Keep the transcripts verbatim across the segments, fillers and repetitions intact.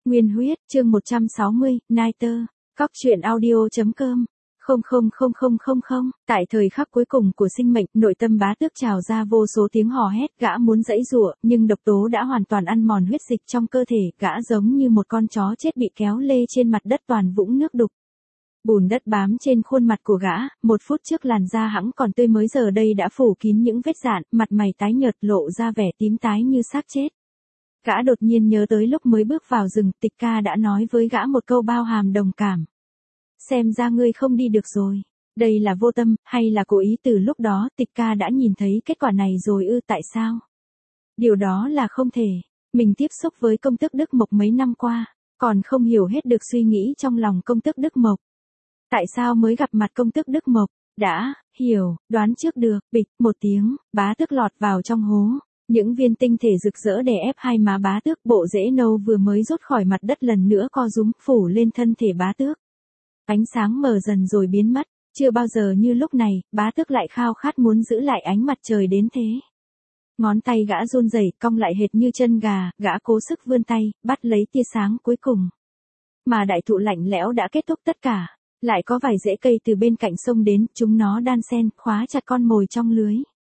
Nguyên huyết, chương một trăm sáu mươi, Niter, Cóc truyện audio.com. Không không không không không không, tại thời khắc cuối cùng của sinh mệnh, nội tâm bá tước trào ra vô số tiếng hò hét, gã muốn giãy giụa, nhưng độc tố đã hoàn toàn ăn mòn huyết dịch trong cơ thể, gã giống như một con chó chết bị kéo lê trên mặt đất toàn vũng nước đục. Bùn đất bám trên khuôn mặt của gã, một phút trước làn da hẵng còn tươi mới giờ đây đã phủ kín những vết rạn, mặt mày tái nhợt lộ ra vẻ tím tái như xác chết. Gã đột nhiên nhớ tới lúc mới bước vào rừng, Tịch Ca đã nói với gã một câu bao hàm đồng cảm. Xem ra ngươi không đi được rồi. Đây là vô tâm, hay là cố ý? Từ lúc đó Tịch Ca đã nhìn thấy kết quả này rồi ư? Tại sao? Điều đó là không thể. Mình tiếp xúc với công tước Đức Mộc mấy năm qua, còn không hiểu hết được suy nghĩ trong lòng công tước Đức Mộc. Tại sao mới gặp mặt công tước Đức Mộc? Đã, hiểu, đoán trước được, bịch, một tiếng, bá tước lọt vào trong hố. Những viên tinh thể rực rỡ đè ép hai má bá tước, bộ rễ nâu vừa mới rút khỏi mặt đất lần nữa co rúm phủ lên thân thể bá tước. Ánh sáng mờ dần rồi biến mất, chưa bao giờ như lúc này, bá tước lại khao khát muốn giữ lại ánh mặt trời đến thế. Ngón tay gã run rẩy, cong lại hệt như chân gà, gã cố sức vươn tay, bắt lấy tia sáng cuối cùng. Mà đại thụ lạnh lẽo đã kết thúc tất cả, lại có vài rễ cây từ bên cạnh sông đến, chúng nó đan xen, khóa chặt con mồi trong lưới.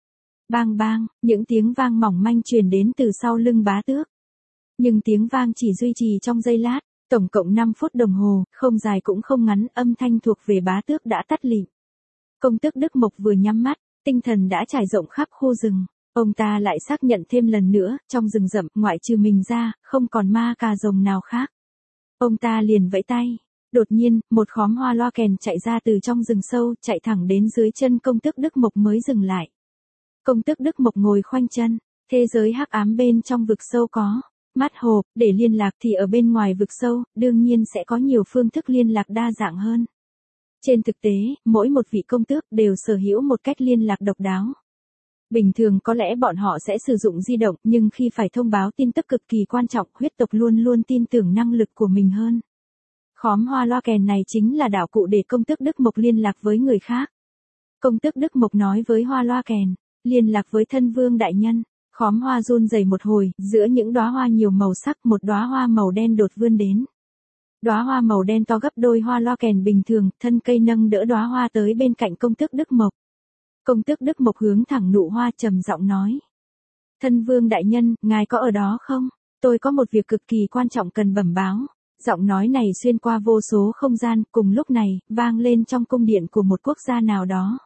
Bang bang, những tiếng vang mỏng manh truyền đến từ sau lưng bá tước. Nhưng tiếng vang chỉ duy trì trong giây lát, tổng cộng năm phút đồng hồ, không dài cũng không ngắn, âm thanh thuộc về bá tước đã tắt lịm. Công tước Đức Mộc vừa nhắm mắt, tinh thần đã trải rộng khắp khu rừng. Ông ta lại xác nhận thêm lần nữa, trong rừng rậm, ngoại trừ mình ra, không còn ma cà rồng nào khác. Ông ta liền vẫy tay. Đột nhiên, một khóm hoa loa kèn chạy ra từ trong rừng sâu, chạy thẳng đến dưới chân công tước Đức Mộc mới dừng lại. Công tước Đức Mộc ngồi khoanh chân, thế giới hắc ám bên trong vực sâu có mắt hộp, để liên lạc thì ở bên ngoài vực sâu, đương nhiên sẽ có nhiều phương thức liên lạc đa dạng hơn. Trên thực tế, mỗi một vị công tước đều sở hữu một cách liên lạc độc đáo. Bình thường có lẽ bọn họ sẽ sử dụng di động, nhưng khi phải thông báo tin tức cực kỳ quan trọng, huyết tộc luôn luôn tin tưởng năng lực của mình hơn. Khóm hoa loa kèn này chính là đạo cụ để công tước Đức Mộc liên lạc với người khác. Công tước Đức Mộc nói với hoa loa kèn, liên lạc với thân vương đại nhân. Khóm hoa run rẩy một hồi, giữa những đóa hoa nhiều màu sắc, một đóa hoa màu đen đột vươn đến. Đóa hoa màu đen to gấp đôi hoa loa kèn bình thường, thân cây nâng đỡ đóa hoa tới bên cạnh công tước Đức Mộc. Công tước Đức Mộc hướng thẳng nụ hoa trầm giọng nói: "Thân vương đại nhân, ngài có ở đó không? Tôi có một việc cực kỳ quan trọng cần bẩm báo." Giọng nói này xuyên qua vô số không gian, cùng lúc này, vang lên trong cung điện của một quốc gia nào đó.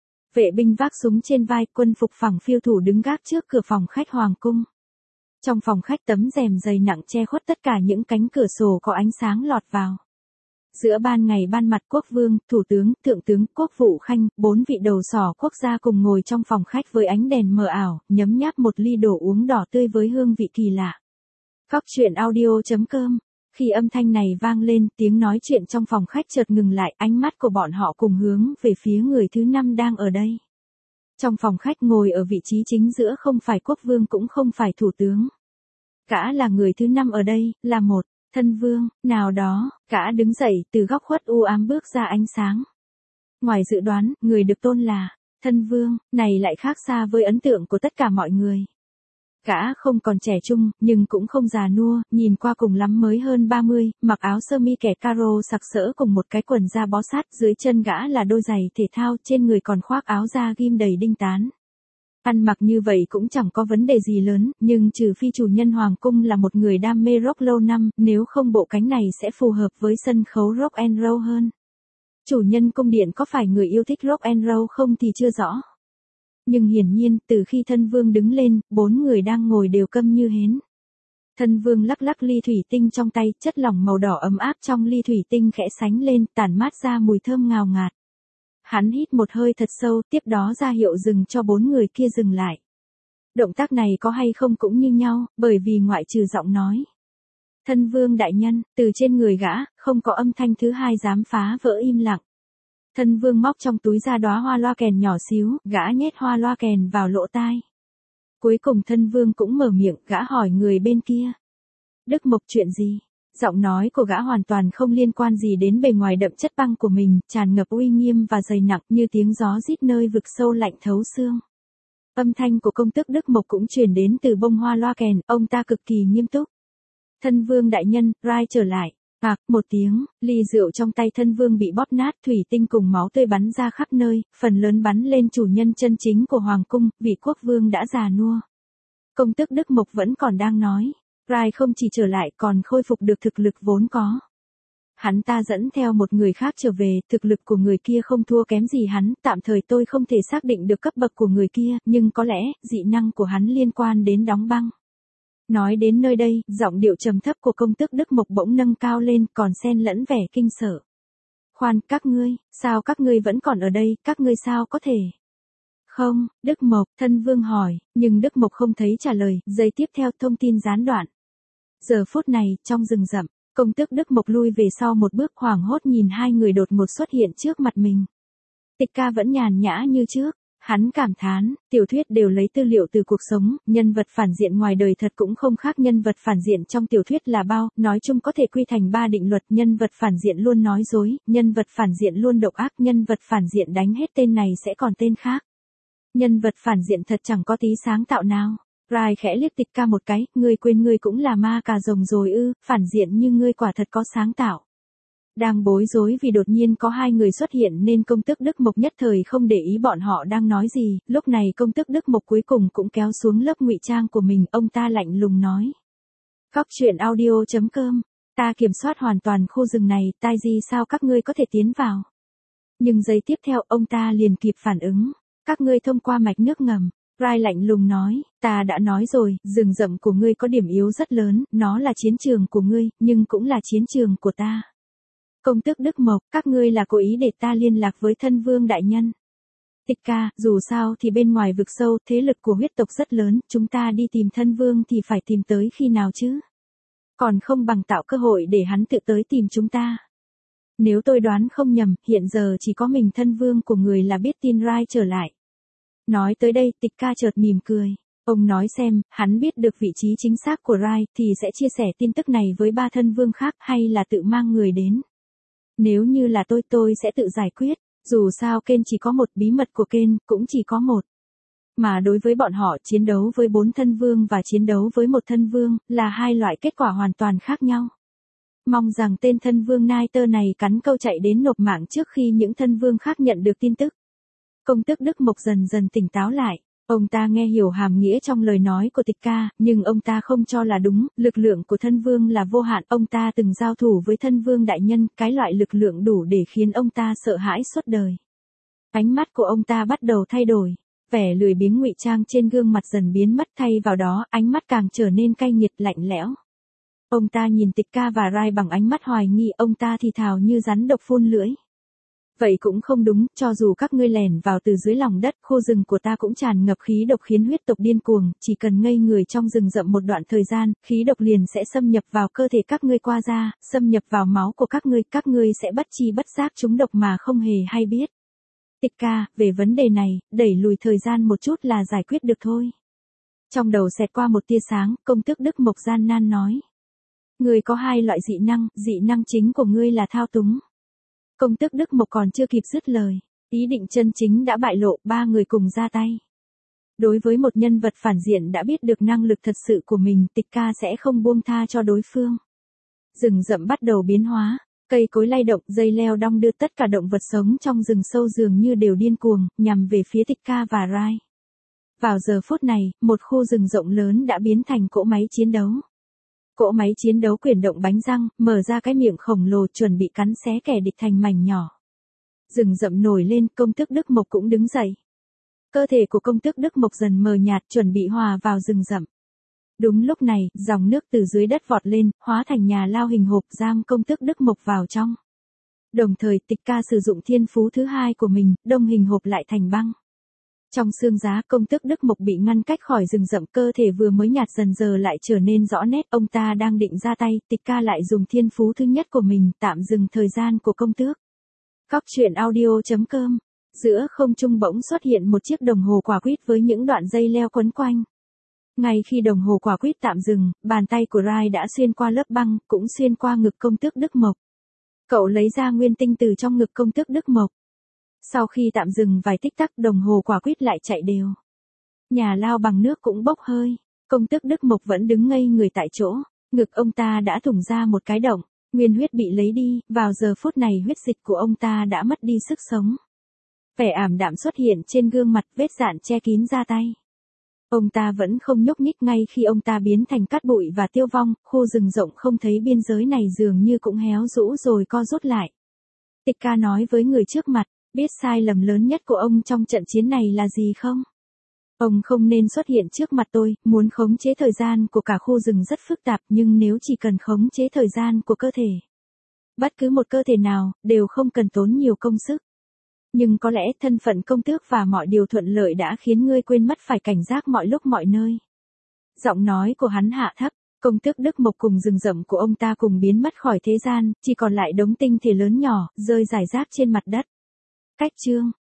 Vệ binh vác súng trên vai, quân phục phẳng phiêu thủ đứng gác trước cửa phòng khách hoàng cung. Trong phòng khách tấm rèm dày nặng che khuất tất cả những cánh cửa sổ có ánh sáng lọt vào. Giữa ban ngày ban mặt, quốc vương, thủ tướng, thượng tướng, quốc vụ khanh, bốn vị đầu sỏ quốc gia cùng ngồi trong phòng khách với ánh đèn mờ ảo, nhấm nháp một ly đồ uống đỏ tươi với hương vị kỳ lạ. Cóc truyện audio.com. Khi âm thanh này vang lên, tiếng nói chuyện trong phòng khách chợt ngừng lại, ánh mắt của bọn họ cùng hướng về phía người thứ năm đang ở đây. Trong phòng khách ngồi ở vị trí chính giữa không phải quốc vương cũng không phải thủ tướng. Gã là người thứ năm ở đây, là một thân vương nào đó. Gã đứng dậy từ góc khuất u ám bước ra ánh sáng. Ngoài dự đoán, người được tôn là thân vương này lại khác xa với ấn tượng của tất cả mọi người. Gã không còn trẻ trung, nhưng cũng không già nua, nhìn qua cùng lắm mới hơn ba mươi, mặc áo sơ mi kẻ caro sặc sỡ cùng một cái quần da bó sát, dưới chân gã là đôi giày thể thao, trên người còn khoác áo da ghim đầy đinh tán. Ăn mặc như vậy cũng chẳng có vấn đề gì lớn, nhưng trừ phi chủ nhân hoàng cung là một người đam mê rock lâu năm, nếu không bộ cánh này sẽ phù hợp với sân khấu rock and roll hơn. Chủ nhân cung điện có phải người yêu thích rock and roll không thì chưa rõ. Nhưng hiển nhiên, từ khi thân vương đứng lên, bốn người đang ngồi đều câm như hến. Thân vương lắc lắc ly thủy tinh trong tay, chất lỏng màu đỏ ấm áp trong ly thủy tinh khẽ sánh lên, tản mát ra mùi thơm ngào ngạt. Hắn hít một hơi thật sâu, tiếp đó ra hiệu dừng cho bốn người kia dừng lại. Động tác này có hay không cũng như nhau, bởi vì ngoại trừ giọng nói thân vương đại nhân, từ trên người gã, không có âm thanh thứ hai dám phá vỡ im lặng. Thân vương móc trong túi ra đóa hoa loa kèn nhỏ xíu, gã nhét hoa loa kèn vào lỗ tai. Cuối cùng thân vương cũng mở miệng, gã hỏi người bên kia: "Đức Mộc chuyện gì?" Giọng nói của gã hoàn toàn không liên quan gì đến bề ngoài đậm chất băng của mình, tràn ngập uy nghiêm và dày nặng như tiếng gió rít nơi vực sâu lạnh thấu xương. Âm thanh của công tước Đức Mộc cũng truyền đến từ bông hoa loa kèn, ông ta cực kỳ nghiêm túc. Thân vương đại nhân, Rai trở lại. Ạc, một tiếng, ly rượu trong tay thân vương bị bóp nát, thủy tinh cùng máu tươi bắn ra khắp nơi, phần lớn bắn lên chủ nhân chân chính của hoàng cung, vị quốc vương đã già nua. Công tước Đức Mộc vẫn còn đang nói, Rai không chỉ trở lại còn khôi phục được thực lực vốn có. Hắn ta dẫn theo một người khác trở về, thực lực của người kia không thua kém gì hắn, tạm thời tôi không thể xác định được cấp bậc của người kia, nhưng có lẽ, dị năng của hắn liên quan đến đóng băng. Nói đến nơi đây, giọng điệu trầm thấp của công tước Đức Mộc bỗng nâng cao lên, còn xen lẫn vẻ kinh sợ. Khoan, các ngươi, sao các ngươi vẫn còn ở đây, các ngươi sao có thể? Không, Đức Mộc, thân vương hỏi, nhưng Đức Mộc không thấy trả lời, giây tiếp theo thông tin gián đoạn. Giờ phút này, trong rừng rậm, công tước Đức Mộc lui về sau một bước hoảng hốt nhìn hai người đột ngột xuất hiện trước mặt mình. Tịch Ca vẫn nhàn nhã như trước. Hắn cảm thán, tiểu thuyết đều lấy tư liệu từ cuộc sống, nhân vật phản diện ngoài đời thật cũng không khác nhân vật phản diện trong tiểu thuyết là bao, nói chung có thể quy thành ba định luật, nhân vật phản diện luôn nói dối, nhân vật phản diện luôn độc ác, nhân vật phản diện đánh hết tên này sẽ còn tên khác. Nhân vật phản diện thật chẳng có tí sáng tạo nào. Rai khẽ liếc Tịch Ca một cái, ngươi quên ngươi cũng là ma cà rồng rồi ư, phản diện như ngươi quả thật có sáng tạo. Đang bối rối vì đột nhiên có hai người xuất hiện nên công tước Đức Mộc nhất thời không để ý bọn họ đang nói gì, lúc này công tước Đức Mộc cuối cùng cũng kéo xuống lớp ngụy trang của mình, ông ta lạnh lùng nói. Cóc truyện audio chấm com, ta kiểm soát hoàn toàn khu rừng này, tai gì sao các ngươi có thể tiến vào. Nhưng giây tiếp theo ông ta liền kịp phản ứng, các ngươi thông qua mạch nước ngầm. Rai lạnh lùng nói, ta đã nói rồi, rừng rậm của ngươi có điểm yếu rất lớn, nó là chiến trường của ngươi, nhưng cũng là chiến trường của ta. Công tước Đức Mộc, các ngươi là cố ý để ta liên lạc với thân vương đại nhân. Tịch Ca, dù sao thì bên ngoài vực sâu, thế lực của huyết tộc rất lớn, chúng ta đi tìm thân vương thì phải tìm tới khi nào chứ? Còn không bằng tạo cơ hội để hắn tự tới tìm chúng ta. Nếu tôi đoán không nhầm, hiện giờ chỉ có mình thân vương của người là biết tin Rai trở lại. Nói tới đây, Tịch Ca chợt mỉm cười. Ông nói xem, hắn biết được vị trí chính xác của Rai thì sẽ chia sẻ tin tức này với ba thân vương khác hay là tự mang người đến. Nếu như là tôi tôi sẽ tự giải quyết, dù sao Ken chỉ có một, bí mật của Ken cũng chỉ có một. Mà đối với bọn họ chiến đấu với bốn thân vương và chiến đấu với một thân vương là hai loại kết quả hoàn toàn khác nhau. Mong rằng tên thân vương Niter này cắn câu chạy đến nộp mạng trước khi những thân vương khác nhận được tin tức. Công tước Đức Mộc dần dần tỉnh táo lại. Ông ta nghe hiểu hàm nghĩa trong lời nói của Tịch Ca, nhưng ông ta không cho là đúng, lực lượng của thân vương là vô hạn, ông ta từng giao thủ với thân vương đại nhân, cái loại lực lượng đủ để khiến ông ta sợ hãi suốt đời. Ánh mắt của ông ta bắt đầu thay đổi, vẻ lười biếng ngụy trang trên gương mặt dần biến mất, thay vào đó, ánh mắt càng trở nên cay nghiệt lạnh lẽo. Ông ta nhìn Tịch Ca và Rai bằng ánh mắt hoài nghi, ông ta thì thào như rắn độc phun lưỡi. Vậy cũng không đúng, cho dù các ngươi lẻn vào từ dưới lòng đất, khu rừng của ta cũng tràn ngập khí độc khiến huyết tộc điên cuồng, chỉ cần ngây người trong rừng rậm một đoạn thời gian, khí độc liền sẽ xâm nhập vào cơ thể các ngươi qua da, xâm nhập vào máu của các ngươi, các ngươi sẽ bất chi bất giác trúng độc mà không hề hay biết. Tịch Ca, về vấn đề này, đẩy lùi thời gian một chút là giải quyết được thôi. Trong đầu xẹt qua một tia sáng, công tước Đức Mộc gian nan nói. Ngươi có hai loại dị năng, dị năng chính của ngươi là thao túng. Công tước Đức Mộc còn chưa kịp dứt lời, ý định chân chính đã bại lộ, ba người cùng ra tay. Đối với một nhân vật phản diện đã biết được năng lực thật sự của mình, Tịch Ca sẽ không buông tha cho đối phương. Rừng rậm bắt đầu biến hóa, cây cối lay động, dây leo đong đưa, tất cả động vật sống trong rừng sâu dường như đều điên cuồng, nhằm về phía Tịch Ca và Rai. Vào giờ phút này, một khu rừng rộng lớn đã biến thành cỗ máy chiến đấu. Cỗ máy chiến đấu chuyển động bánh răng, mở ra cái miệng khổng lồ chuẩn bị cắn xé kẻ địch thành mảnh nhỏ. Rừng rậm nổi lên, công tước Đức Mộc cũng đứng dậy. Cơ thể của công tước Đức Mộc dần mờ nhạt, chuẩn bị hòa vào rừng rậm. Đúng lúc này, dòng nước từ dưới đất vọt lên, hóa thành nhà lao hình hộp giam công tước Đức Mộc vào trong. Đồng thời, Tịch Ca sử dụng thiên phú thứ hai của mình, đông hình hộp lại thành băng. Trong xương giá, công tước Đức Mộc bị ngăn cách khỏi rừng rậm, cơ thể vừa mới nhạt dần giờ lại trở nên rõ nét, ông ta đang định ra tay, Tịch Ca lại dùng thiên phú thứ nhất của mình, tạm dừng thời gian của công tước. Cóc truyện audio chấm com, giữa không trung bỗng xuất hiện một chiếc đồng hồ quả quýt với những đoạn dây leo quấn quanh. Ngay khi đồng hồ quả quýt tạm dừng, bàn tay của Rai đã xuyên qua lớp băng, cũng xuyên qua ngực công tước Đức Mộc. Cậu lấy ra nguyên tinh từ trong ngực công tước Đức Mộc. Sau khi tạm dừng vài tích tắc, đồng hồ quả quýt lại chạy đều. Nhà lao bằng nước cũng bốc hơi, công tước Đức Mộc vẫn đứng ngây người tại chỗ. Ngực ông ta đã thủng ra một cái động, nguyên huyết bị lấy đi, vào giờ phút này huyết dịch của ông ta đã mất đi sức sống. Vẻ ảm đạm xuất hiện trên gương mặt, vết dạn che kín da tay. Ông ta vẫn không nhúc nhích ngay khi ông ta biến thành cát bụi và tiêu vong, khu rừng rộng không thấy biên giới này dường như cũng héo rũ rồi co rút lại. Tịch Ca nói với người trước mặt, biết sai lầm lớn nhất của ông trong trận chiến này là gì không? Ông không nên xuất hiện trước mặt tôi, muốn khống chế thời gian của cả khu rừng rất phức tạp nhưng nếu chỉ cần khống chế thời gian của cơ thể. Bất cứ một cơ thể nào, đều không cần tốn nhiều công sức. Nhưng có lẽ thân phận công tước và mọi điều thuận lợi đã khiến ngươi quên mất phải cảnh giác mọi lúc mọi nơi. Giọng nói của hắn hạ thấp, công tước Đức Mộc cùng rừng rậm của ông ta cùng biến mất khỏi thế gian, chỉ còn lại đống tinh thể lớn nhỏ, rơi rải rác trên mặt đất. Cách chương